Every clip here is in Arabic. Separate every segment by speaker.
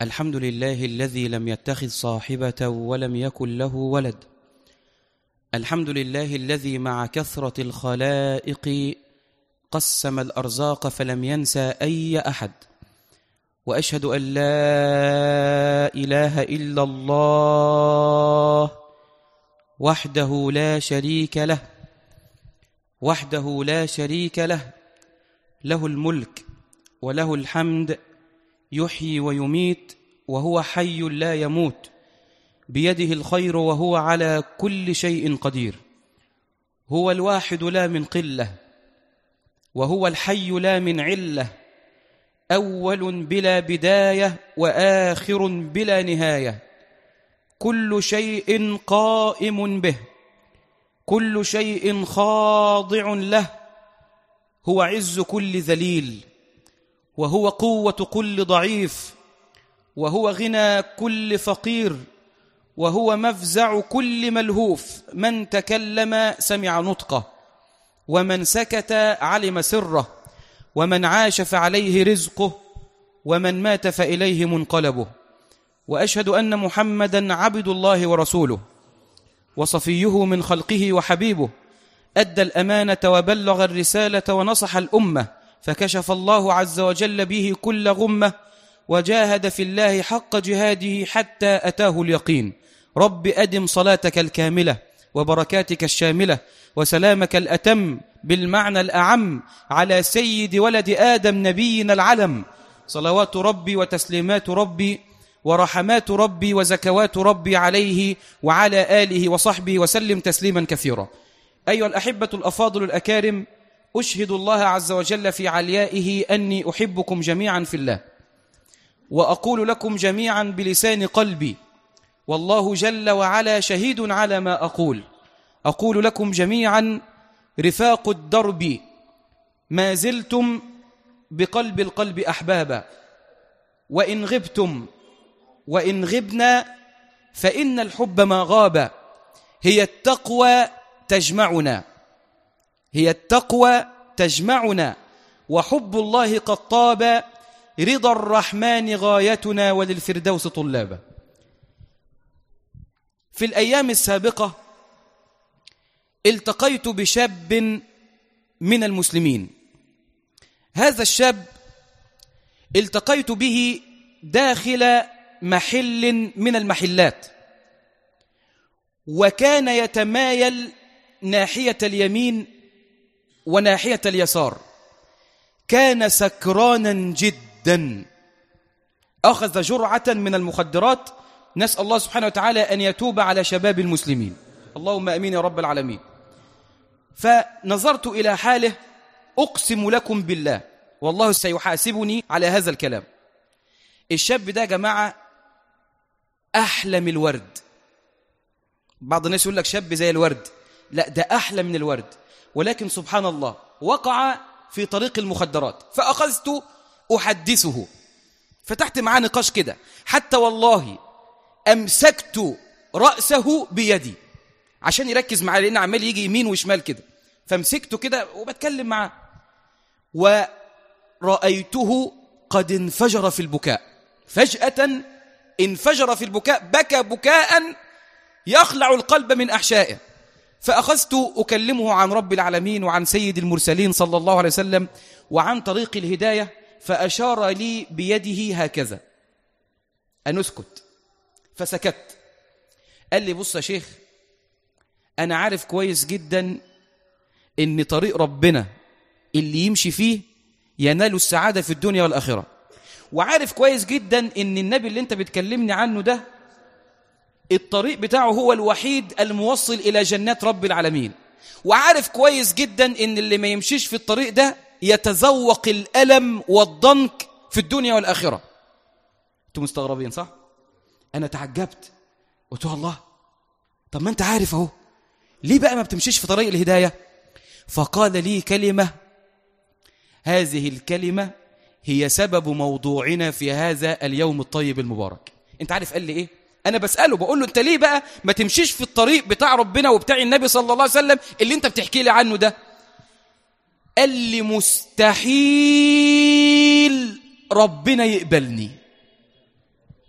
Speaker 1: الحمد لله الذي لم يتخذ صاحبة ولم يكن له ولد. الحمد لله الذي مع كثرة الخلائق قسم الأرزاق فلم ينسى أي أحد. وأشهد أن لا إله إلا الله وحده لا شريك له، وحده لا شريك له، له الملك وله الحمد، يحيي ويميت وهو حي لا يموت، بيده الخير وهو على كل شيء قدير. هو الواحد لا من قلة، وهو الحي لا من علة، أول بلا بداية وآخر بلا نهاية، كل شيء قائم به، كل شيء خاضع له. هو عز كل ذليل، وهو قوة كل ضعيف، وهو غنى كل فقير، وهو مفزع كل ملهوف. من تكلم سمع نطقه، ومن سكت علم سره، ومن عاش فعليه رزقه، ومن مات فإليه منقلبه. وأشهد أن محمدًا عبد الله ورسوله، وصفيه من خلقه وحبيبه، أدى الأمانة وبلغ الرسالة ونصح الأمة، فكشف الله عز وجل به كل غمة، وجاهد في الله حق جهاده حتى أتاه اليقين. رب أدم صلاتك الكاملة وبركاتك الشاملة وسلامك الأتم بالمعنى الأعم على سيد ولد آدم نبينا العلم، صلوات ربي وتسليمات ربي ورحمات ربي وزكوات ربي عليه وعلى آله وصحبه وسلم تسليما كثيرا. أيها الأحبة الأفاضل الأكارم، أشهد الله عز وجل في عليائه أني أحبكم جميعا في الله، وأقول لكم جميعا بلسان قلبي، والله جل وعلا شهيد على ما أقول لكم جميعا رفاق الدرب، ما زلتم بقلب القلب أحبابا، وإن غبتم وإن غبنا فإن الحب ما غاب. هي التقوى تجمعنا، هي التقوى تجمعنا، وحب الله قد طاب، رضا الرحمن غايتنا، وللفردوس طلابا. في الأيام السابقة التقيت بشاب من المسلمين. هذا الشاب التقيت به داخل محل من المحلات، وكان يتمايل ناحية اليمين وناحية اليسار، كان سكرانا جدا، أخذ جرعة من المخدرات. نسأل الله سبحانه وتعالى أن يتوب على شباب المسلمين، اللهم أمين يا رب العالمين. فنظرت إلى حاله، أقسم لكم بالله والله سيحاسبني على هذا الكلام. الشاب ده يا جماعة أحلى من الورد. بعض الناس يقول لك شاب زي الورد، لا، ده أحلى من الورد. ولكن سبحان الله وقع في طريق المخدرات، فأخذت أحدثه، فتحت معاه نقاش كده، حتى والله أمسكت رأسه بيدي عشان يركز معاه، لأن عمال يجي يمين وشمال كده، فمسكته كده وبتكلم معاه، ورأيته قد انفجر في البكاء. فجأة انفجر في البكاء، بكى بكاء يخلع القلب من أحشائه. فأخذت أكلمه عن رب العالمين وعن سيد المرسلين صلى الله عليه وسلم وعن طريق الهداية، فأشار لي بيده هكذا أن أسكت، فسكت. قال لي: بص يا شيخ، أنا عارف كويس جدا إن طريق ربنا اللي يمشي فيه ينال السعادة في الدنيا والآخرة، وعارف كويس جدا إن النبي اللي أنت بتكلمني عنه ده الطريق بتاعه هو الوحيد الموصل إلى جنات رب العالمين، وعارف كويس جدا إن اللي ما يمشيش في الطريق ده يتذوق الألم والضنك في الدنيا والآخرة. أنتم مستغربين صح؟ أنا تعجبت، قلت له: الله، طب ما أنت عارف أهو، ليه بقى ما بتمشيش في طريق الهداية؟ فقال لي كلمة، هذه الكلمة هي سبب موضوعنا في هذا اليوم الطيب المبارك. أنت عارف قال لي إيه؟ أنا بسأله، بقول له: أنت ليه بقى ما تمشيش في الطريق بتاع ربنا وبتاع النبي صلى الله عليه وسلم اللي أنت بتحكي لي عنه ده؟ قال لي: مستحيل ربنا يقبلني.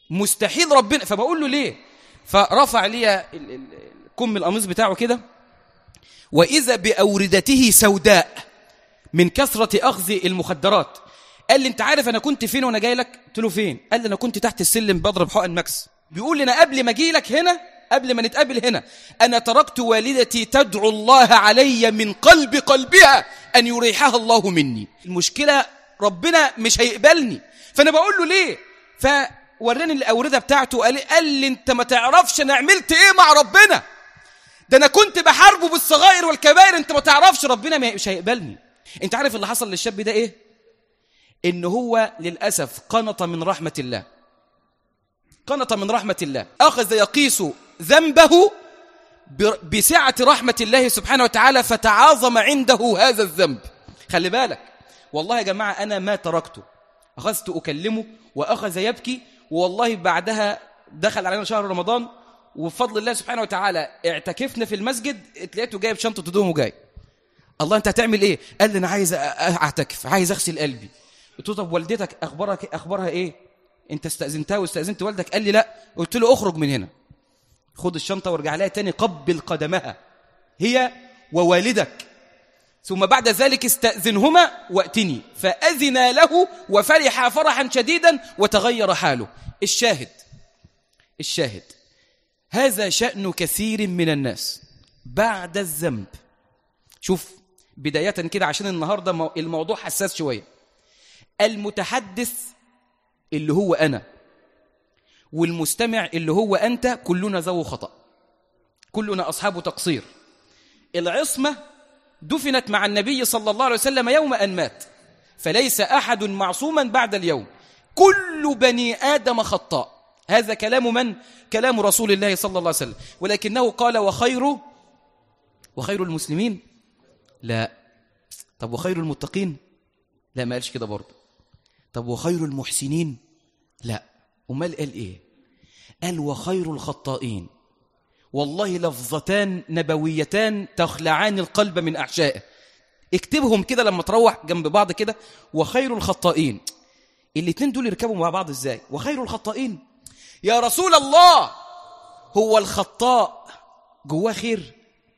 Speaker 1: مستحيل ربنا. فبقول له ليه؟ فرفع لي كم القميص بتاعه كده، وإذا بأوردته سوداء من كثرة أخذ المخدرات. قال لي انت عارف انا كنت فين وانا جاي لك؟ قلت له فين؟ قال لي انا كنت تحت السلم بضرب حقن ماكس. بيقول لي انا قبل ما اجي لك هنا، قبل ما نتقابل هنا، انا تركت والدتي تدعو الله علي من قلبها ان يريحها الله مني. المشكله ربنا مش هيقبلني. فانا بقول له ليه؟ فوراني الاورده بتاعته، قال لي انت ما تعرفش انا عملت ايه مع ربنا، ده انا كنت بحاربه بالصغائر والكبائر، انت ما تعرفش ربنا مش هيقبلني. انت عارف اللي حصل للشاب ده ايه؟ إن هو للأسف قنط من رحمة الله، قنط من رحمة الله، أخذ يقيس ذنبه بسعة رحمة الله سبحانه وتعالى، فتعاظم عنده هذا الذنب. خلي بالك والله يا جماعة أنا ما تركته، أخذت أكلمه وأخذ يبكي، والله بعدها دخل علينا شهر رمضان، وبفضل الله سبحانه وتعالى اعتكفنا في المسجد، اتلقيته جايب شنطة هدومه وجاي. الله أنت هتعمل إيه؟ قال لي أنا عايز أعتكف، عايز أغسل قلبي. قلت له طب والدتك أخبارها إيه؟ أنت استأذنتها واستأذنت والدك؟ قال لي لا. قلت له أخرج من هنا، خد الشنطة وارجع لها تاني، قبل قدمها هي ووالدك، ثم بعد ذلك استأذنهما وأتني. فأذن له وفرح فرحا شديدا وتغير حاله. الشاهد هذا شأن كثير من الناس بعد الذنب. شوف بداية كده عشان النهاردة الموضوع حساس شوية. المتحدث اللي هو أنا، والمستمع اللي هو أنت، كلنا ذو خطأ، كلنا أصحاب تقصير. العصمة دفنت مع النبي صلى الله عليه وسلم يوم أن مات، فليس أحد معصوما بعد اليوم، كل بني آدم خطاء. هذا كلام من؟ كلام رسول الله صلى الله عليه وسلم. ولكنه قال وخير المسلمين؟ لا. طب وخير المتقين؟ لا، ما قالش كده برضه. طب وخير المحسنين؟ لا. أمال قال إيه؟ قال وخير الخطائين. والله لفظتان نبويتان تخلعان القلب من أحشائه. اكتبهم كده لما تروح جنب بعض كده، وخير الخطائين. الاتنين دول يركبوا مع بعض ازاي؟ وخير الخطائين يا رسول الله، هو الخطاء جواه خير؟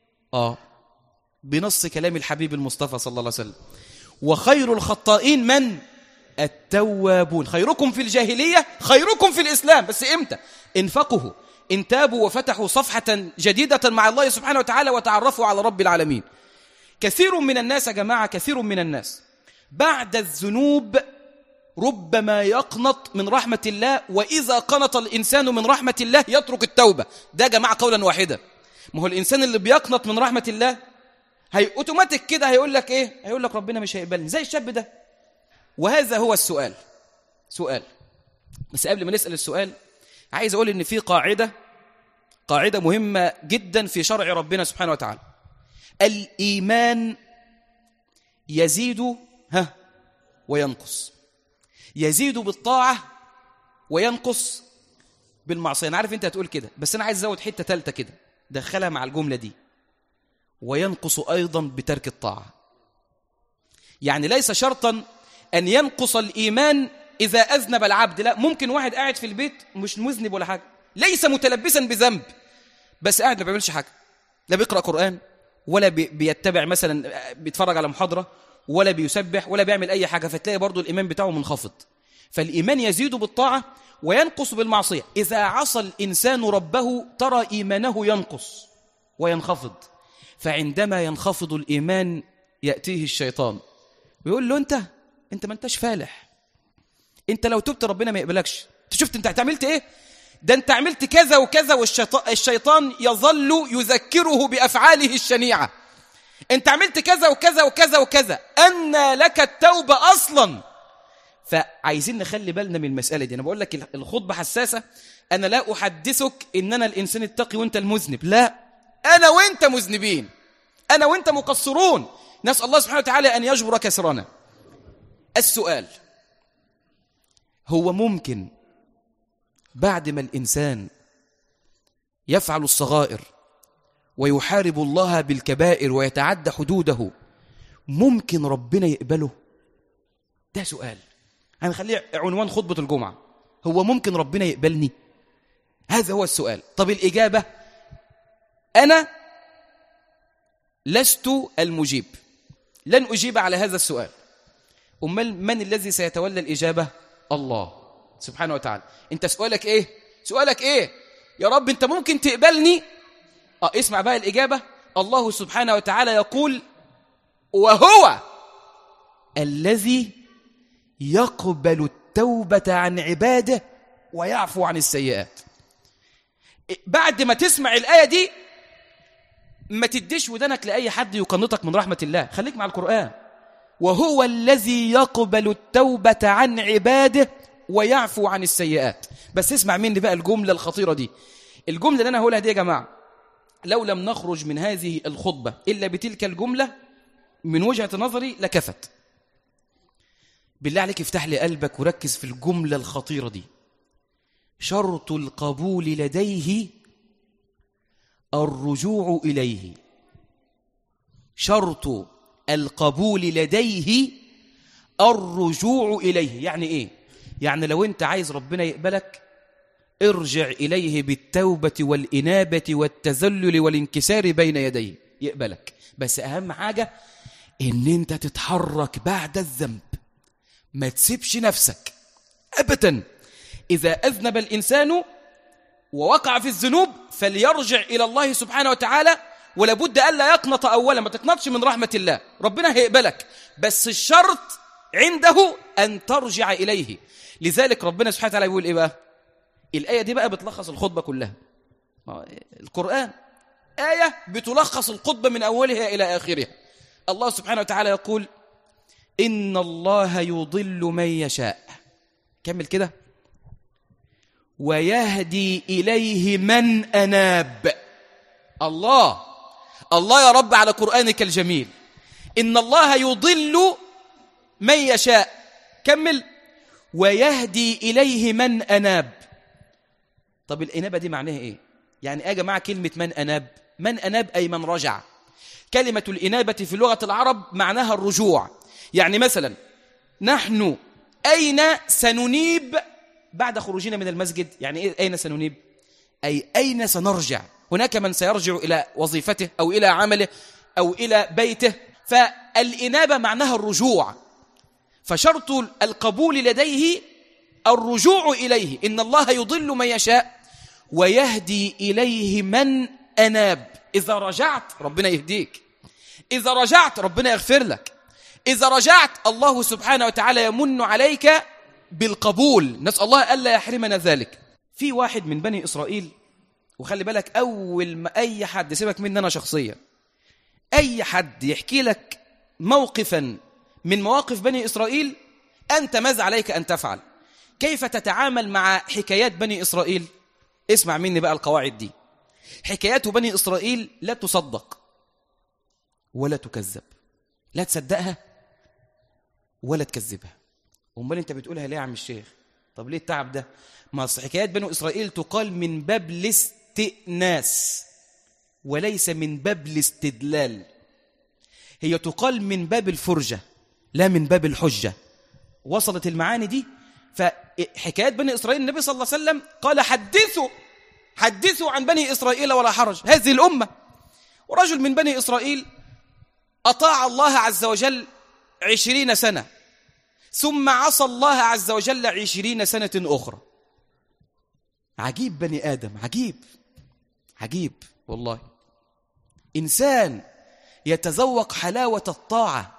Speaker 1: بنص كلام الحبيب المصطفى صلى الله عليه وسلم. وخير الخطائين من؟ التوابون. خيركم في الجاهلية خيركم في الإسلام. بس إمتى؟ انفقوا، إن تابوا وفتحوا صفحة جديدة مع الله سبحانه وتعالى وتعرفوا على رب العالمين. كثير من الناس يا جماعة، كثير من الناس بعد الذنوب ربما يقنط من رحمة الله، وإذا قنط الإنسان من رحمة الله يترك التوبة. ده يا جماعة قولا واحدا. ما هو الإنسان اللي بيقنط من رحمة الله هي أوتوماتيك كده هيقول لك إيه؟ هيقول لك ربنا مش هيقبلني، زي الشاب ده. وهذا هو السؤال. سؤال بس قبل ما نسأل السؤال عايز أقول إن في قاعدة مهمة جدا في شرع ربنا سبحانه وتعالى. الإيمان يزيد وينقص، يزيد بالطاعة وينقص بالمعصية. أنا عارف أنت هتقول كده، بس أنا عايز أزود حتة ثالثة كده دخلها مع الجملة دي، وينقص أيضا بترك الطاعة. يعني ليس شرطا أن ينقص الإيمان إذا أذنب العبد، لا، ممكن واحد قاعد في البيت مش مذنب ولا حاجة، ليس متلبسا بذنب، بس قاعد ما بيعملش حاجة، لا بيقرأ قرآن ولا بيتبع مثلا بيتفرج على محاضرة ولا بيسبح ولا بيعمل أي حاجة، فتلاقي برضو الإيمان بتاعه منخفض. فالإيمان يزيد بالطاعة وينقص بالمعصية. إذا عصى الإنسان ربه ترى إيمانه ينقص وينخفض، فعندما ينخفض الإيمان يأتيه الشيطان ويقول له أنت ما أنتش فالح، أنت لو تبت ربنا ما يقبلكش، شفت أنت عملت إيه؟ ده أنت عملت كذا وكذا. والشيطان يظل يذكره بأفعاله الشنيعة، أنت عملت كذا وكذا وكذا وكذا، أن لك التوبة أصلا. فعايزين نخلي بالنا من المسألة دي. أنا بقول لك الخطبة حساسة، أنا لا أحدثك إن أنا الإنسان التقي وأنت المذنب، لا، أنا وأنت مذنبين، أنا وأنت مقصرون، نسأل الله سبحانه وتعالى أن يجبر كسرنا. السؤال هو ممكن بعد ما الإنسان يفعل الصغائر ويحارب الله بالكبائر ويتعدى حدوده ممكن ربنا يقبله؟ ده سؤال هنخليه عنوان خطبة الجمعة. هو ممكن ربنا يقبلني؟ هذا هو السؤال. طب الإجابة: أنا لست المجيب، لن أجيب على هذا السؤال. أمال من الذي سيتولى الإجابة؟ الله سبحانه وتعالى. أنت سؤالك إيه؟ سؤالك إيه؟ يا رب أنت ممكن تقبلني؟ اسمع بقى الإجابة. الله سبحانه وتعالى يقول: وهو الذي يقبل التوبة عن عباده ويعفو عن السيئات. بعد ما تسمع الآية دي ما تديش ودنك لأي حد يقنطك من رحمة الله، خليك مع القرآن. وهو الذي يقبل التوبة عن عباده ويعفو عن السيئات. بس اسمع مني بقى الجملة الخطيرة دي. الجملة اللي أنا هقولها دي يا جماعة، لو لم نخرج من هذه الخطبة إلا بتلك الجملة من وجهة نظري لكفت. بالله عليك افتح لي قلبك وركز في الجملة الخطيرة دي. شرط القبول لديه الرجوع إليه. شرط القبول لديه الرجوع إليه. يعني إيه؟ يعني لو أنت عايز ربنا يقبلك ارجع إليه بالتوبة والإنابة والتذلل والانكسار بين يديه يقبلك. بس أهم حاجة إن أنت تتحرك بعد الذنب، ما تسيبش نفسك أبدا. إذا أذنب الإنسان ووقع في الذنوب فليرجع إلى الله سبحانه وتعالى، ولابد ألا يقنط أولا. ما تقنطش من رحمة الله، ربنا هيقبلك، بس الشرط عنده أن ترجع إليه. لذلك ربنا سبحانه وتعالى يقول إيه بقى؟ الآية دي بقى بتلخص الخطبة كلها. القرآن آية بتلخص الخطبة من أولها إلى آخرها. الله سبحانه وتعالى يقول: إن الله يضل من يشاء. كمل كده: ويهدي إليه من أناب. الله يا رب على قرآنك الجميل. إن الله يضل من يشاء. كمل: ويهدي إليه من أناب. طب الإنابة دي معناها إيه؟ يعني يا جماعة كلمة من أناب، من أناب أي من رجع. كلمة الإنابة في لغة العرب معناها الرجوع. يعني مثلا نحن أين سننيب بعد خروجنا من المسجد؟ يعني إيه أين سننيب؟ أي أين سنرجع. هناك من سيرجع إلى وظيفته أو إلى عمله أو إلى بيته. فالإنابة معناها الرجوع. فشرط القبول لديه الرجوع إليه. إن الله يضل من يشاء ويهدي إليه من أناب. إذا رجعت ربنا يهديك، إذا رجعت ربنا يغفر لك، إذا رجعت الله سبحانه وتعالى يمن عليك بالقبول. نسأل الله ألا يحرمنا ذلك. في واحد من بني إسرائيل، وخلي بالك أول ما أي حد، سيبك مني أنا شخصيا، أي حد يحكي لك موقفا من مواقف بني إسرائيل أنت ماذا عليك أن تفعل؟ كيف تتعامل مع حكايات بني إسرائيل؟ اسمع مني بقى القواعد دي. حكايات بني إسرائيل لا تصدق ولا تكذب، لا تصدقها ولا تكذبها. أمال أنت بتقولها ليه يا عم الشيخ؟ طب ليه التعب ده؟ ما حكايات بني إسرائيل تقال من باب الاستئناس وليس من باب الاستدلال. هي تقال من باب الفرجة لا من باب الحجة. وصلت المعاني دي؟ فحكايات بني إسرائيل النبي صلى الله عليه وسلم قال: حدثوا عن بني إسرائيل ولا حرج. هذه الأمة. ورجل من بني إسرائيل أطاع الله عز وجل 20 سنة، ثم عصى الله عز وجل 20 سنة أخرى. عجيب بني آدم، عجيب والله. إنسان يتذوق حلاوة الطاعة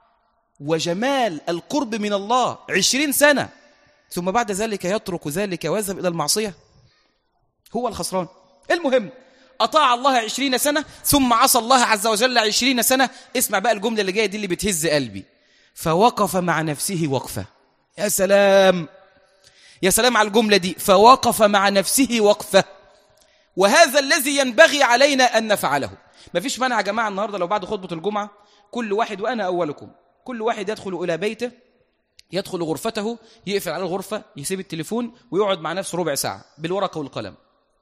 Speaker 1: وجمال القرب من الله 20 سنة، ثم بعد ذلك يترك ذلك ويذهب إلى المعصية. هو الخسران. المهم أطاع الله 20 سنة ثم عصى الله عز وجل 20 سنة. اسمع بقى الجملة اللي جاية دي اللي بتهز قلبي. فوقف مع نفسه وقفة. يا سلام يا سلام على الجملة دي. فوقف مع نفسه وقفة. وهذا الذي ينبغي علينا أن نفعله. ما فيش مانع يا جماعة النهاردة لو بعد خطبة الجمعة كل واحد، وأنا أولكم، كل واحد يدخل إلى بيته، يدخل غرفته، يقفل على الغرفة، يسيب التليفون ويقعد مع نفسه ربع ساعة بالورقة والقلم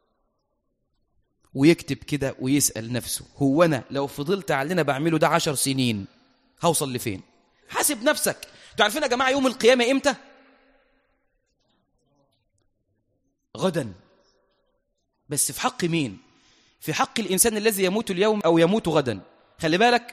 Speaker 1: ويكتب كده ويسأل نفسه: هو أنا لو فضلت على اللي أنا بعمله ده 10 سنين هوصل لفين؟ حاسب نفسك. انتوا عارفين يا جماعة يوم القيامة إمتى؟ غدا. بس في حق مين؟ في حق الإنسان الذي يموت اليوم أو يموت غدا. خلي بالك،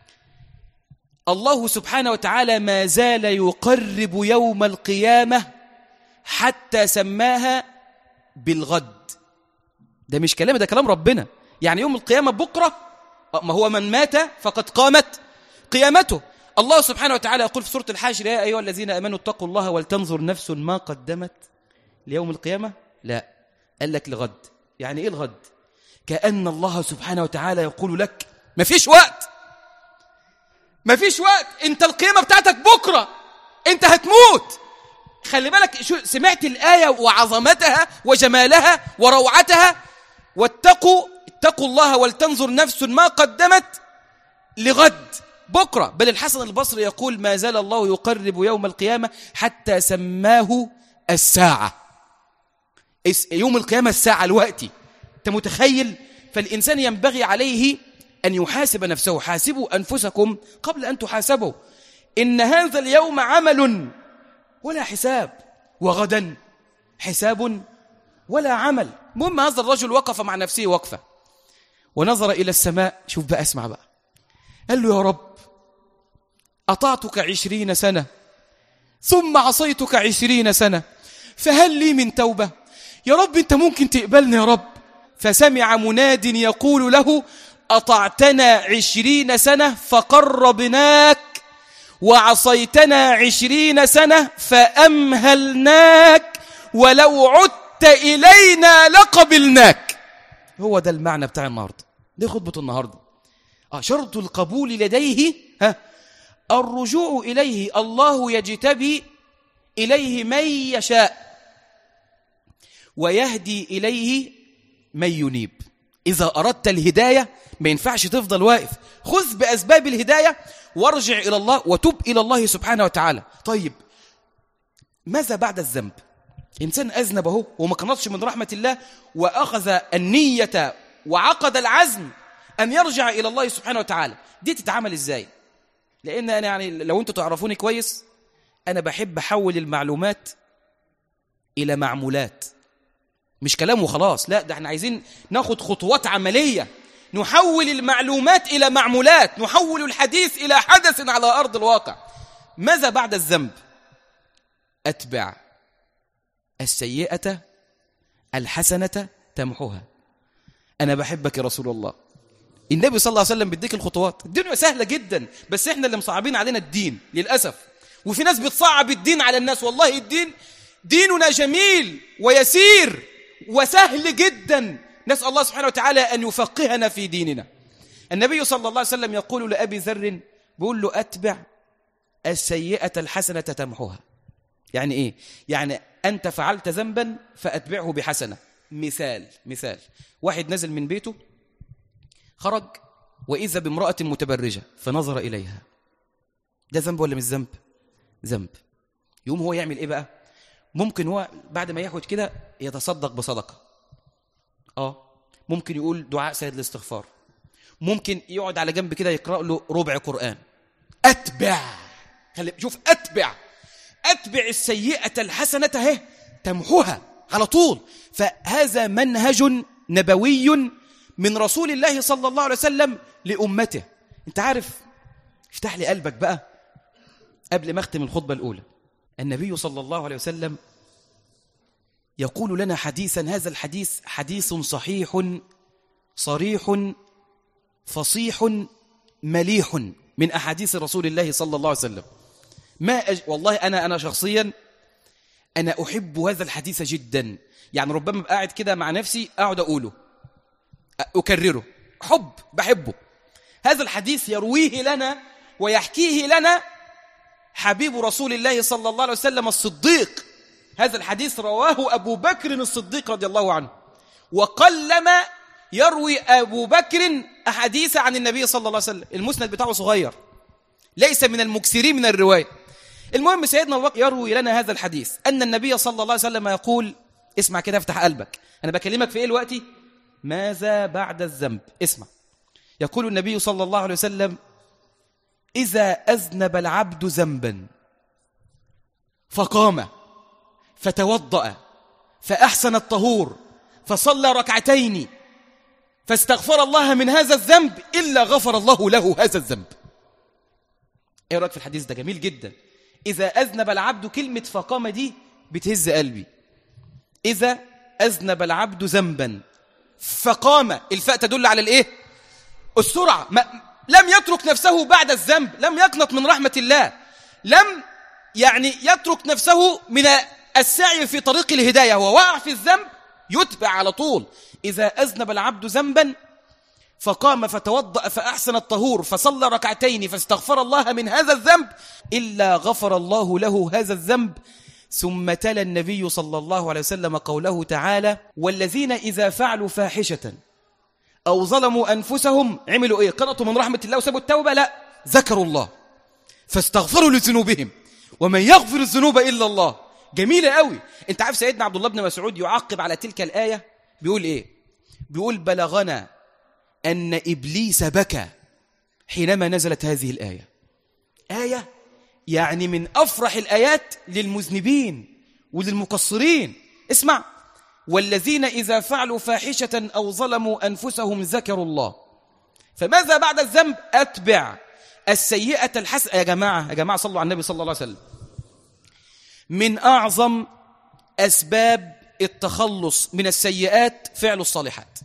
Speaker 1: الله سبحانه وتعالى ما زال يقرب يوم القيامة حتى سماها بالغد. ده مش كلام، ده كلام ربنا. يعني يوم القيامة بكرة، ما هو من مات فقد قامت قيامته. الله سبحانه وتعالى يقول في سورة الحشر: يا أيها الذين آمنوا اتقوا الله ولتنظر نفس ما قدمت ليوم القيامة. لا، قال لك لغد. يعني إيه الغد؟ كأن الله سبحانه وتعالى يقول لك مفيش وقت، مفيش وقت، انت القيامة بتاعتك بكرة، انت هتموت. خلي بالك، شو سمعت الآية وعظمتها وجمالها وروعتها؟ اتقوا الله ولتنظر نفس ما قدمت لغد، بكرة. بل الحسن البصري يقول: ما زال الله يقرب يوم القيامة حتى سماه الساعة. يوم القيامة الساعة، الوقت. أنت متخيل؟ فالإنسان ينبغي عليه أن يحاسب نفسه. حاسبوا أنفسكم قبل أن تحاسبوا، إن هذا اليوم عمل ولا حساب، وغدا حساب ولا عمل. المهم، هذا الرجل وقف مع نفسه وقفة ونظر إلى السماء. شوف بقى، اسمع بقى. قال له: يا رب، أطعتك 20 سنة ثم عصيتك 20 سنة، فهل لي من توبة؟ يا رب أنت ممكن تقبلني يا رب. فسمع مناد يقول له: أطعتنا 20 سنة فقربناك، وعصيتنا 20 سنة فأمهلناك، ولو عدت إلينا لقبلناك. هو ده المعنى بتاع النهاردة، دي خطبة النهاردة. شرط القبول لديه الرجوع إليه. الله يجتبي إليه من يشاء ويهدي إليه من ينيب. إذا أردت الهداية ما ينفعش تفضل واقف، خذ بأسباب الهداية وارجع إلى الله وتب إلى الله سبحانه وتعالى. طيب، ماذا بعد الذنب؟ إنسان أذنب اهو وما قنطش من رحمة الله، وأخذ النية وعقد العزم أن يرجع إلى الله سبحانه وتعالى. دي تتعامل إزاي؟ لأن أنا يعني لو أنتوا تعرفوني كويس، أنا بحب أحول المعلومات إلى معمولات، مش كلام وخلاص. لا، ده احنا عايزين ناخد خطوات عملية، نحول المعلومات إلى معمولات، نحول الحديث إلى حدث على أرض الواقع. ماذا بعد الذنب؟ أتبع السيئة الحسنة تمحوها. أنا بحبك يا رسول الله. النبي صلى الله عليه وسلم بيديك الخطوات. الدنيا سهلة جدا، بس احنا اللي مصعبين علينا الدين للأسف. وفي ناس بتصعب الدين على الناس. والله الدين ديننا جميل ويسير وسهل جدا. نسأل الله سبحانه وتعالى أن يفقهنا في ديننا. النبي صلى الله عليه وسلم يقول لأبي ذر، بيقول له: أتبع السيئة الحسنة تمحوها. يعني إيه؟ يعني أنت فعلت ذنبا فأتبعه بحسنة. مثال واحد نزل من بيته، خرج وإذا بامرأة متبرجة فنظر إليها. ده ذنب ولا مش ذنب؟ ذنب. يوم هو يعمل إيه بقى؟ ممكن هو بعد ما ياخد كده يتصدق بصدقة، ممكن يقول دعاء سيد الاستغفار، ممكن يقعد على جنب كده يقرأ له ربع قرآن. أتبع، شوف، أتبع السيئة الحسنة تمحوها على طول. فهذا منهج نبوي من رسول الله صلى الله عليه وسلم لأمته. انت عارف، افتح لي قلبك بقى قبل ما اختم الخطبة الأولى. النبي صلى الله عليه وسلم يقول لنا حديثا، هذا الحديث حديث صحيح صريح فصيح مليح من أحاديث رسول الله صلى الله عليه وسلم. والله أنا شخصيا أنا أحب هذا الحديث جدا. يعني ربما قاعد كده مع نفسي أقعد أقوله، أكرره، بحبه. هذا الحديث يرويه لنا ويحكيه لنا حبيب رسول الله صلى الله عليه وسلم الصديق. هذا الحديث رواه أبو بكر الصديق رضي الله عنه، وقلما يروي أبو بكر أحاديث عن النبي صلى الله عليه وسلم. المسند بتاعه صغير، ليس من المكثرين من الرواية. المهم، سيدنا أبو بكر يروي لنا هذا الحديث أن النبي صلى الله عليه وسلم يقول، اسمع كده، افتح قلبك، أنا بكلمك في إيه الوقت؟ ماذا بعد الذنب؟ اسمع. يقول النبي صلى الله عليه وسلم: إذا أذنب العبد ذنبا فقام فتوضأ فأحسن الطهور فصلى ركعتين فاستغفر الله من هذا الذنب إلا غفر الله له هذا الذنب. ايه رأيك في الحديث ده؟ جميل جدا. إذا أذنب العبد، كلمة فقام دي بتهز قلبي. إذا أذنب العبد ذنبا فقام، الفاء تدل على الإيه؟ السرعة. لم يترك نفسه بعد الذنب، لم يقنط من رحمة الله، لم يترك نفسه من السعي في طريق الهداية، هو وقع في الذنب يتبع على طول. إذا أذنب العبد ذنبا فقام فتوضأ فأحسن الطهور فصلى ركعتين فاستغفر الله من هذا الذنب إلا غفر الله له هذا الذنب. ثم تلا النبي صلى الله عليه وسلم قوله تعالى: والذين إذا فعلوا فاحشة أو ظلموا أنفسهم عملوا إيه؟ قنطوا من رحمة الله وسابوا التوبة؟ لا، ذكروا الله فاستغفروا لذنوبهم ومن يغفر الذنوب إلا الله. جميلة قوي. انت عارف سيدنا عبد الله بن مسعود يعقب على تلك الآية بيقول إيه؟ بيقول: بلغنا أن إبليس بكى حينما نزلت هذه الآية. آية يعني من أفرح الآيات للمذنبين وللمقصرين. اسمع: والذين إذا فعلوا فاحشة أو ظلموا أنفسهم ذكروا الله. فماذا بعد الذنب؟ أتبع السيئة الحسنة. يا جماعة صلوا على النبي صلى الله عليه وسلم. من أعظم أسباب التخلص من السيئات فعل الصالحات.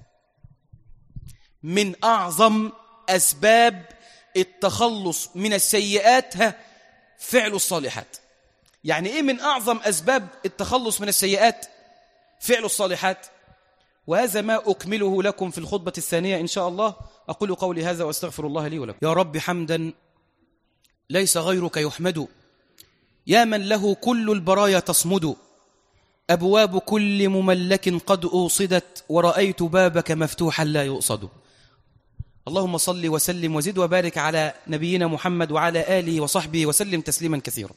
Speaker 1: من أعظم أسباب التخلص من السيئات فعل الصالحات. يعني إيه من أعظم أسباب التخلص من السيئات؟ فعل الصالحات. وهذا ما أكمله لكم في الخطبة الثانية إن شاء الله. أقول قولي هذا وأستغفر الله لي ولكم. يا رب حمدا ليس غيرك يحمد، يا من له كل البرايا تصمد، أبواب كل مملك قد أوصدت، ورأيت بابك مفتوحا لا يؤصد. اللهم صل وسلم وزد وبارك على نبينا محمد وعلى آله وصحبه وسلم تسليما كثيرا.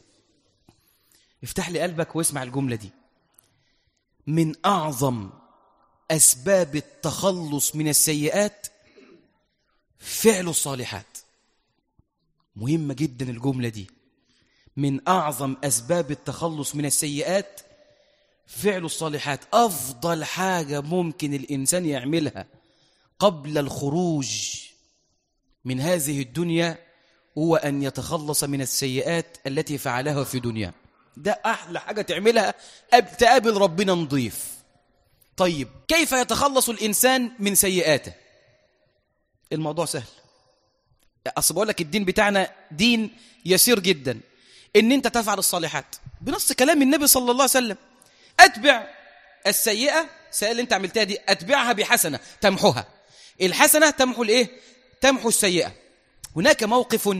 Speaker 1: افتح لي قلبك واسمع الجملة دي. من أعظم أسباب التخلص من السيئات فعل الصالحات. مهمة جدا الجملة دي. من أعظم أسباب التخلص من السيئات فعل الصالحات. أفضل حاجة ممكن الإنسان يعملها قبل الخروج من هذه الدنيا هو أن يتخلص من السيئات التي فعلها في دنيا. ده أحلى حاجة تعملها تقابل ربنا نضيف. طيب كيف يتخلص الإنسان من سيئاته؟ الموضوع سهل. أصل بقول لك الدين بتاعنا دين يسير جدا. إن أنت تفعل الصالحات بنص كلام النبي صلى الله عليه وسلم. أتبع السيئة اللي أنت عملتها دي، أتبعها بحسنة تمحوها. الحسنة تمحو الإيه؟ تمحو السيئة. هناك موقف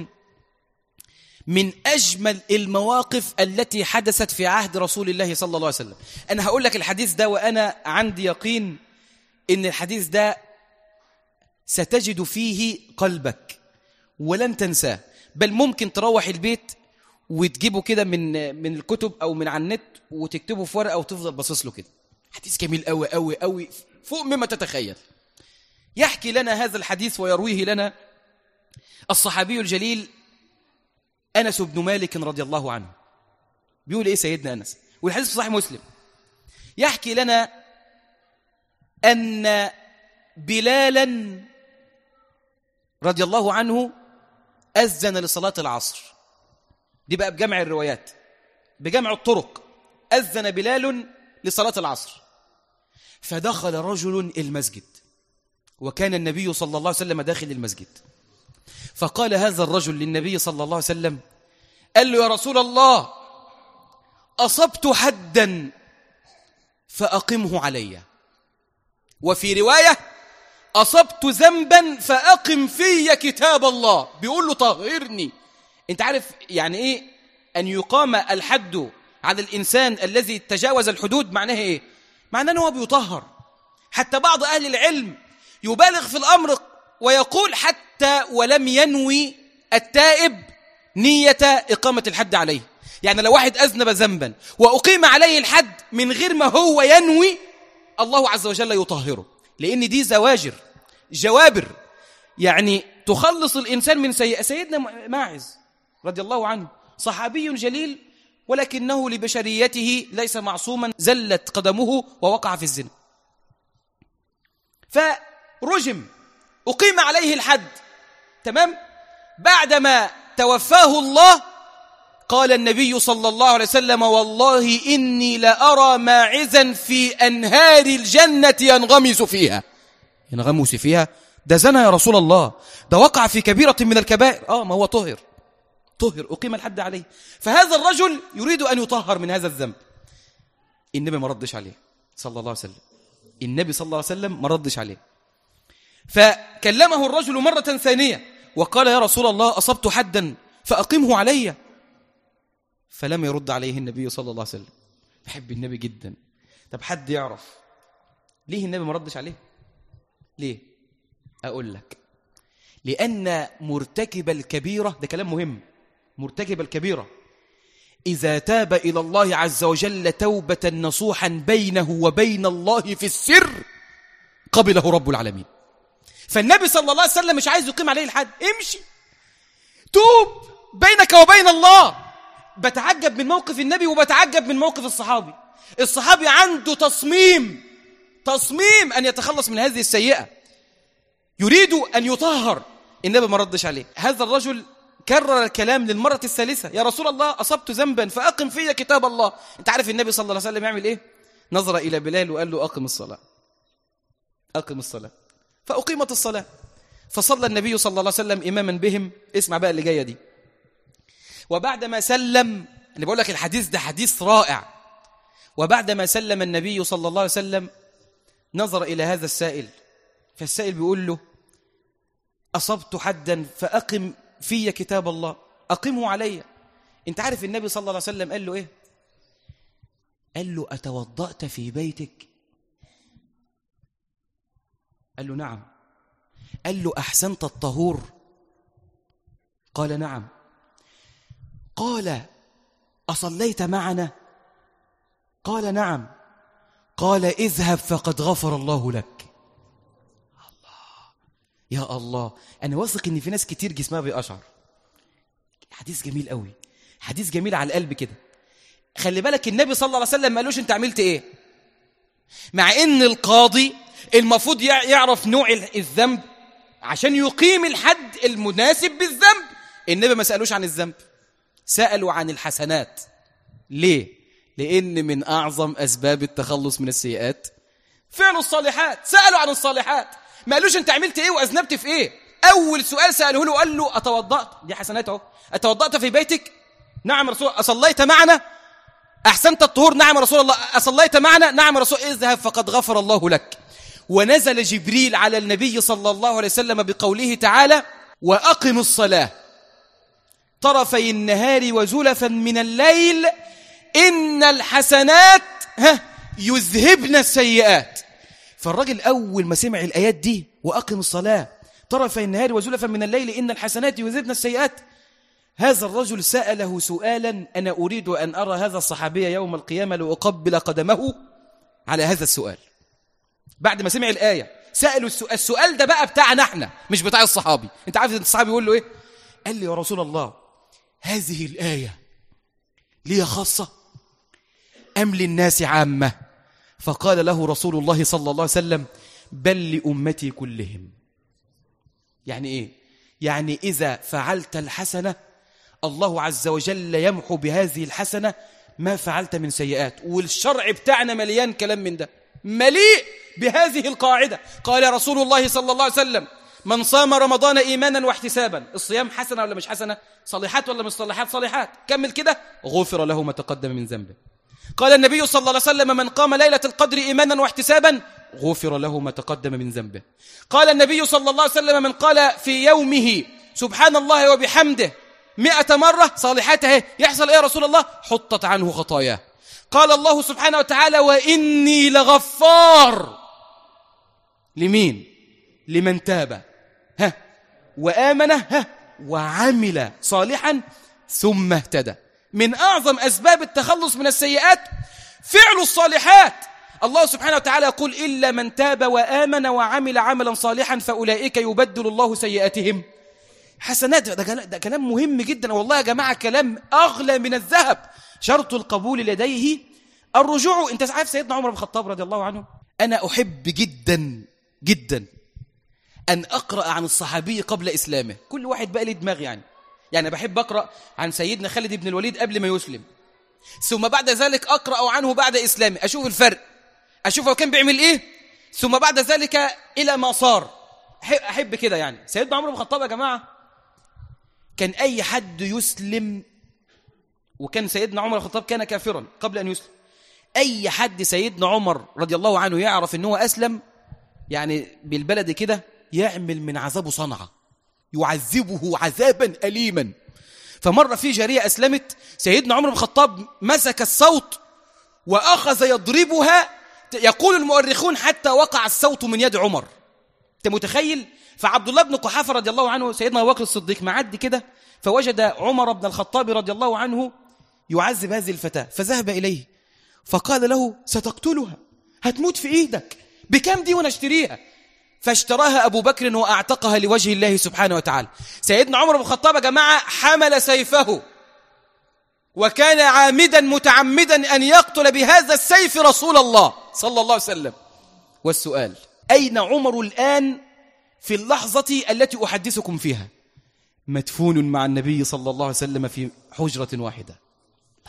Speaker 1: من أجمل المواقف التي حدثت في عهد رسول الله صلى الله عليه وسلم. أنا هقول لك الحديث ده وأنا عندي يقين إن الحديث ده ستجد فيه قلبك ولن تنساه، بل ممكن تروح البيت وتجيبه كده من الكتب أو من على النت وتكتبه في ورقة وتفضل باصص له كده. حديث جميل قوي قوي قوي فوق مما تتخيل. يحكي لنا هذا الحديث ويرويه لنا الصحابي الجليل أنس بن مالك رضي الله عنه. بيقول إيه سيدنا أنس؟ والحديث في صحيح مسلم. يحكي لنا أن بلالا رضي الله عنه أذن لصلاة العصر. دي بقى بجمع الروايات، بجمع الطرق. أذن بلال لصلاة العصر، فدخل رجل المسجد، وكان النبي صلى الله عليه وسلم داخل المسجد. فقال هذا الرجل للنبي صلى الله عليه وسلم، قال له: يا رسول الله، أصبت حدا فأقمه علي. وفي رواية: أصبت ذنبا فأقم في كتاب الله. بيقول له: طهرني. انت عارف يعني ايه أن يقام الحد على الإنسان الذي تجاوز الحدود؟ معناه ايه؟ معناه أنه بيطهر. حتى بعض أهل العلم يبالغ في الأمر ويقول حتى ولم ينوي التائب نية إقامة الحد عليه. يعني لو واحد أذنب ذنبا وأقيم عليه الحد من غير ما هو ينوي، الله عز وجل يطهره، لأن دي جوابر يعني تخلص الإنسان من سيئة. سيدنا ماعز رضي الله عنه صحابي جليل، ولكنه لبشريته ليس معصوما، زلت قدمه ووقع في الزنا، فرجم، أقيم عليه الحد. تمام؟ بعدما توفاه الله قال النبي صلى الله عليه وسلم: والله إني لأرى ماعزا في أنهار الجنة ينغمس فيها. ده زنا يا رسول الله، ده وقع في كبيرة من الكبائر. ما هو طهر، أقيم الحد عليه. فهذا الرجل يريد أن يطهر من هذا الذنب. النبي ما ردش عليه صلى الله عليه وسلم، النبي صلى الله عليه وسلم ما ردش عليه. فكلمه الرجل مرة ثانية وقال: يا رسول الله، أصبت حدا فأقمه علي. فلم يرد عليه النبي صلى الله عليه وسلم. بحب النبي جدا. طب حد يعرف ليه النبي ما ردش عليه؟ ليه؟ أقول لك: لأن مرتكب الكبيرة، ده كلام مهم، مرتكب الكبيرة إذا تاب إلى الله عز وجل توبة نصوحا بينه وبين الله في السر قبله رب العالمين. فالنبي صلى الله عليه وسلم مش عايز يقيم عليه الحد. امشي توب بينك وبين الله. بتعجب من موقف النبي وبتعجب من موقف الصحابي عنده تصميم أن يتخلص من هذه السيئة، يريد أن يطهر. النبي ما ردش عليه. هذا الرجل كرر الكلام للمرة الثالثة: يا رسول الله، أصبت ذنبا فأقم في كتاب الله. انت عارف النبي صلى الله عليه وسلم يعمل ايه؟ نظر إلى بلال وقال له: أقم الصلاة. فأقيمت الصلاة، فصلى النبي صلى الله عليه وسلم إماما بهم. اسمع بقى اللي جاية دي. وبعدما سلم، اللي بقول لك الحديث ده حديث رائع، وبعدما سلم النبي صلى الله عليه وسلم نظر إلى هذا السائل، فالسائل بيقول له: أصبت حدا فأقم في كتاب الله، أقمه علي. انت عارف النبي صلى الله عليه وسلم قال له إيه؟ قال له: أتوضأت في بيتك؟ قال له: نعم. قال له: أحسنت الطهور؟ قال: نعم. قال: أصليت معنا؟ قال: نعم. قال: اذهب فقد غفر الله لك. الله، يا الله، أنا واثق إن في ناس كتير جسمها بيقشعر. حديث جميل قوي، حديث جميل على القلب كده. خلي بالك النبي صلى الله عليه وسلم ما قالوش أنت عملت إيه، مع إن القاضي المفروض يعرف نوع الذنب عشان يقيم الحد المناسب بالذنب. النبي ما سألوش عن الذنب، سألوا عن الحسنات. ليه؟ لأن من أعظم أسباب التخلص من السيئات فعل الصالحات. سألوا عن الصالحات، ما قالوش أنت عملت إيه وأذنبت في إيه. أول سؤال سألوه له قال له: أتوضأت؟ دي حسنات أهو. أتوضأت في بيتك؟ نعم رسول الله. أصليت معنا؟ أحسنت الطهور؟ نعم رسول الله. أصليت معنا؟ نعم رسول الله. اذهب فقد غفر الله لك. ونزل جبريل على النبي صلى الله عليه وسلم بقوله تعالى: وأقم الصلاة طرفي النهار وزلفا من الليل إن الحسنات يذهبن السيئات. فالراجل أول ما سمع الآيات دي: وأقم الصلاة طرفي النهار وزلفا من الليل إن الحسنات يذهبن السيئات، هذا الرجل سأله سؤالا أنا أريد أن أرى هذا الصحابي يوم القيامة لأقبل قدمه على هذا السؤال. بعد ما سمع الآية سألوا السؤال ده بقى بتاعنا احنا، مش بتاع الصحابي. انت عارف الصحابي يقول له ايه؟ قال لي: يا رسول الله، هذه الآية لي خاصة أم للناس عامة؟ فقال له رسول الله صلى الله عليه وسلم: بل لأمتي كلهم. يعني ايه؟ يعني إذا فعلت الحسنة الله عز وجل يمحو بهذه الحسنة ما فعلت من سيئات. والشرع بتاعنا مليان كلام من ده، مليء بهذه القاعدة. قال رسول الله صلى الله عليه وسلم: من صام رمضان إيمانا واحتسابا. الصيام حسنة ولا مش حسنة؟ صالحات ولا مش صالحات؟ صالحات. كمل كده: غفر له ما تقدم من ذنبه. قال النبي صلى الله عليه وسلم: من قام ليلة القدر إيمانا واحتسابا غفر له ما تقدم من ذنبه. قال النبي صلى الله عليه وسلم: من قال في يومه سبحان الله وبحمده 100 مرة صالحاته، يحصل إيه يا رسول الله؟ حطت عنه خطاياه. قال الله سبحانه وتعالى: وإني لغفار. لمين؟ لمن تاب وآمن وعمل صالحا ثم اهتدى. من أعظم أسباب التخلص من السيئات فعل الصالحات. الله سبحانه وتعالى يقول: إلا من تاب وآمن وعمل عملا صالحا فأولئك يبدل الله سيئاتهم حسنات. ده كلام مهم جدا والله يا جماعة، كلام أغلى من الذهب. شرط القبول لديه الرجوع. انت عارف سيدنا عمر بن الخطاب رضي الله عنه، أنا أحب جدا جدا أن أقرأ عن الصحابي قبل إسلامه. كل واحد بقى لي دماغ يعني بحب أقرأ عن سيدنا خالد بن الوليد قبل ما يسلم، ثم بعد ذلك أقرأ عنه بعد إسلامه، أشوف الفرق، أشوف هو كان بيعمل إيه، ثم بعد ذلك إلى ما صار. أحب كده يعني. سيدنا عمر بن الخطاب يا جماعة كان أي حد يسلم، وكان سيدنا عمر بن الخطاب كان كافرا قبل أن يسلم، أي حد سيدنا عمر رضي الله عنه يعرف أنه أسلم، يعني بالبلد كده يعمل من عذابه صنعة، يعذبه عذابا أليما. فمرة في جارية أسلمت، سيدنا عمر بن الخطاب مسك الصوت وأخذ يضربها، يقول المؤرخون حتى وقع الصوت من يد عمر. أنت متخيل؟ فعبد الله بن قحافة رضي الله عنه، سيدنا أبو بكر الصديق معدي كده، فوجد عمر بن الخطاب رضي الله عنه يعذب هذه الفتاة، فذهب إليه فقال له ستقتلها، هتموت في إيدك، بكم دي ونشتريها؟ فاشتراها أبو بكر وأعتقها لوجه الله سبحانه وتعالى. سيدنا عمر بن الخطاب يا جماعة حمل سيفه، وكان عامدا متعمدا أن يقتل بهذا السيف رسول الله صلى الله عليه وسلم. والسؤال: أين عمر الآن في اللحظة التي أحدثكم فيها؟ مدفون مع النبي صلى الله عليه وسلم في حجرة واحدة. لا،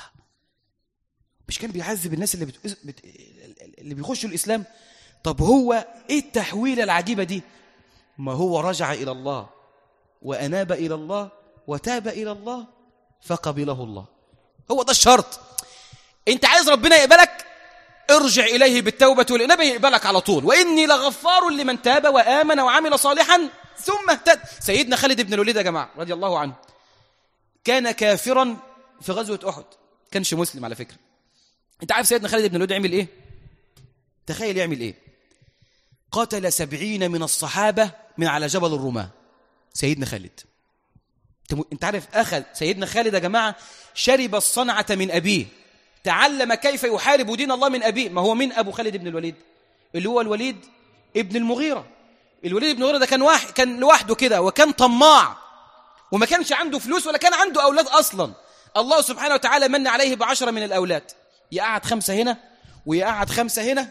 Speaker 1: مش كان بيعذب الناس اللي بيخشوا الإسلام؟ طب هو إيه التحويلة العجيبة دي؟ ما هو رجع إلى الله وأناب إلى الله وتاب إلى الله فقبله الله. هو ده الشرط. أنت عايز ربنا يقبلك، ارجع إليه بالتوبة والإنابة يقبلك على طول. وإني لغفار لمن تاب وآمن وعمل صالحا ثم اهتد. سيدنا خالد بن الوليد يا جماعة رضي الله عنه كان كافرا في غزوة أحد، كانش مسلم على فكرة. أنت عارف سيدنا خالد بن الوليد يعمل إيه؟ تخيل يعمل إيه؟ قتل 70 من الصحابة من على جبل الرماة. سيدنا خالد، أنت عارف أخذ سيدنا خالد يا جماعة شرب الصنعة من أبيه، تعلم كيف يحارب دين الله من أبيه. ما هو من أبو خالد بن الوليد؟ اللي هو الوليد ابن المغيرة. الوليد بن المغيرة ده كان لوحده كده، وكان طماع، وما كانش عنده فلوس ولا كان عنده أولاد أصلا. الله سبحانه وتعالى من عليه ب10 من الأولاد، يقعد 5 هنا ويقعد 5 هنا،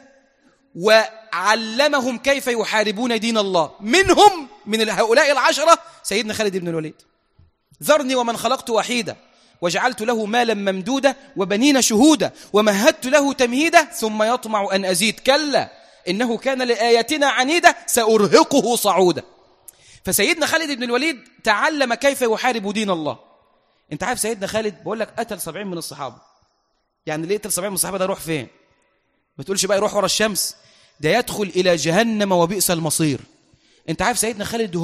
Speaker 1: وعلمهم كيف يحاربون دين الله. منهم من هؤلاء 10 سيدنا خالد بن الوليد. ذرني ومن خلقت وحيدا وجعلت له مالا ممدودا وبنين شهودا ومهدت له تمهيدا ثم يطمع أن أزيد كلا إنه كان لآياتنا عنيدا سأرهقه صعودا. فسيدنا خالد بن الوليد تعلم كيف يحارب دين الله. انت عارف سيدنا خالد بقول لك قتل 70 من الصحابة. يعني اللي يقتل 70 من الصحابة ده يروح فين؟ ما تقولش بقى يروح ورا الشمس، ده يدخل إلى جهنم وبئس المصير. انت عارف سيدنا خالد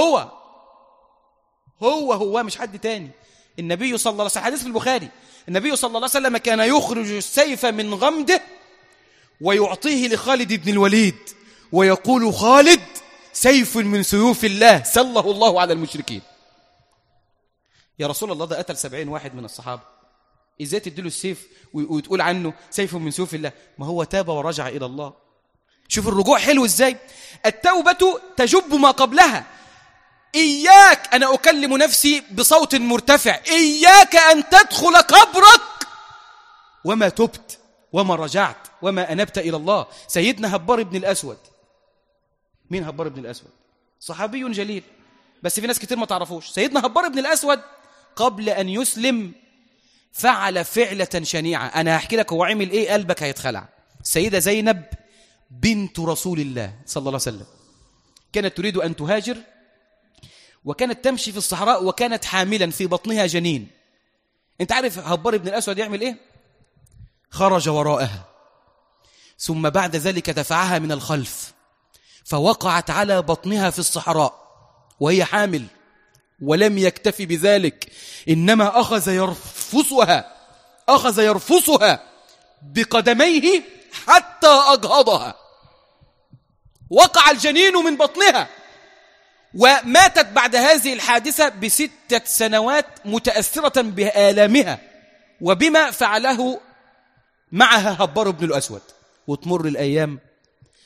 Speaker 1: هو مش حد تاني. النبي صلى الله عليه وسلم، حديث في البخاري، النبي صلى الله عليه وسلم كان يخرج السيف من غمده ويعطيه لخالد بن الوليد ويقول: خالد سيف من سيوف الله سله الله على المشركين. يا رسول الله ده قتل 70 واحد من الصحابة، ازاي تديله السيف وتقول عنه سيف من سيوف الله؟ ما هو تاب ورجع إلى الله. شوف الرجوع حلو ازاي. التوبة تجب ما قبلها. إياك، أنا أكلم نفسي بصوت مرتفع، إياك أن تدخل قبرك وما تبت وما رجعت وما أنبت إلى الله. سيدنا هبار بن الأسود. مين هبار بن الأسود؟ صحابي جليل، بس في ناس كتير ما تعرفوش. سيدنا هبار بن الأسود قبل أن يسلم فعل فعلة شنيعة. أنا هحكي لك هو عمل إيه، قلبك هيتخلع. السيدة زينب بنت رسول الله صلى الله عليه وسلم كانت تريد أن تهاجر، وكانت تمشي في الصحراء، وكانت حاملا في بطنها جنين. انت عارف هبار بن الأسود يعمل ايه؟ خرج وراءها، ثم بعد ذلك دفعها من الخلف، فوقعت على بطنها في الصحراء وهي حامل. ولم يكتفي بذلك، إنما أخذ يرفصها بقدميه حتى أجهضها. وقع الجنين من بطنها، وماتت بعد هذه الحادثة ب6 سنوات متأثرة بآلامها وبما فعله معها هبار بن الأسود. وتمر الأيام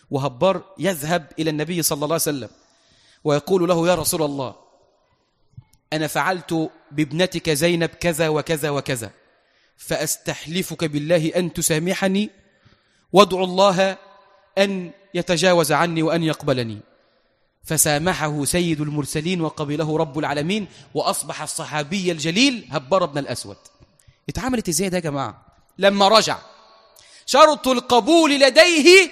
Speaker 1: وهبار يذهب إلى النبي صلى الله عليه وسلم ويقول له: يا رسول الله، أنا فعلت بابنتك زينب كذا وكذا وكذا، فأستحلفك بالله أن تسامحني، وادعو الله أن يتجاوز عني وأن يقبلني. فسامحه سيد المرسلين وقبله رب العالمين، وأصبح الصحابي الجليل هبار بن الأسود. اتعاملت ازاي ده يا جماعة؟ لما رجع شرط القبول لديه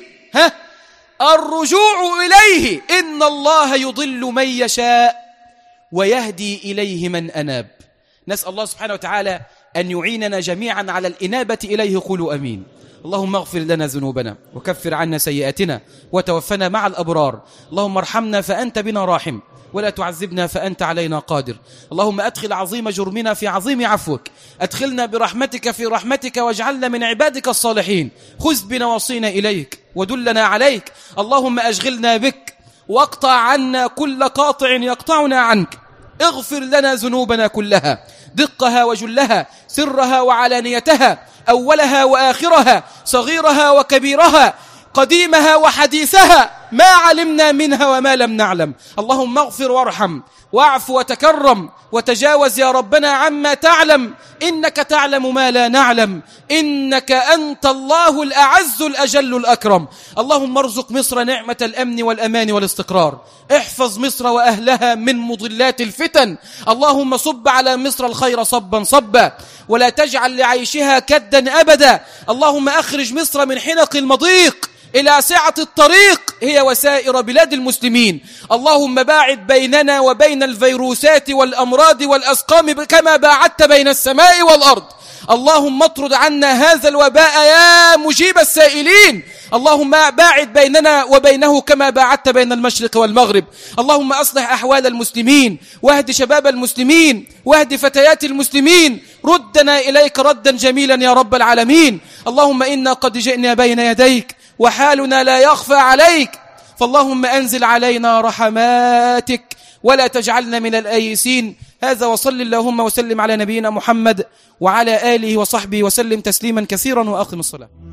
Speaker 1: الرجوع إليه، إن الله يضل من يشاء ويهدي إليه من أناب. نسأل الله سبحانه وتعالى أن يعيننا جميعا على الإنابة إليه. قولوا أمين. اللهم اغفر لنا ذنوبنا وكفر عنا سيئاتنا وتوفنا مع الأبرار. اللهم ارحمنا فأنت بنا راحم، ولا تعذبنا فأنت علينا قادر. اللهم أدخل عظيم جرمنا في عظيم عفوك، أدخلنا برحمتك في رحمتك، واجعلنا من عبادك الصالحين. خذ بنواصينا إليك ودلنا عليك. اللهم أشغلنا بك واقطع عنا كل قاطع يقطعنا عنك. اغفر لنا ذنوبنا كلها، دقها وجلها، سرها وعلانيتها، أولها وآخرها، صغيرها وكبيرها، قديمها وحديثها، ما علمنا منها وما لم نعلم. اللهم اغفر وارحم واعف وتكرم وتجاوز يا ربنا عما تعلم، إنك تعلم ما لا نعلم، إنك أنت الله الأعز الأجل الأكرم. اللهم ارزق مصر نعمة الأمن والأمان والاستقرار، احفظ مصر وأهلها من مضلات الفتن. اللهم صب على مصر الخير صبا صبا، ولا تجعل لعيشها كدا أبدا. اللهم أخرج مصر من حنق المضيق إلى سعة الطريق هي وسائر بلاد المسلمين. اللهم باعد بيننا وبين الفيروسات والأمراض والأسقام كما باعدت بين السماء والأرض. اللهم اطرد عنا هذا الوباء يا مجيب السائلين. اللهم باعد بيننا وبينه كما باعدت بين المشرق والمغرب. اللهم أصلح أحوال المسلمين، واهد شباب المسلمين، واهد فتيات المسلمين. ردنا إليك ردا جميلا يا رب العالمين. اللهم إنا قد جئنا بين يديك وحالنا لا يخفى عليك، فاللهم أنزل علينا رحماتك ولا تجعلنا من الآيسين. هذا وصل اللهم وسلم على نبينا محمد وعلى آله وصحبه وسلم تسليما كثيرا، وأقم الصلاة.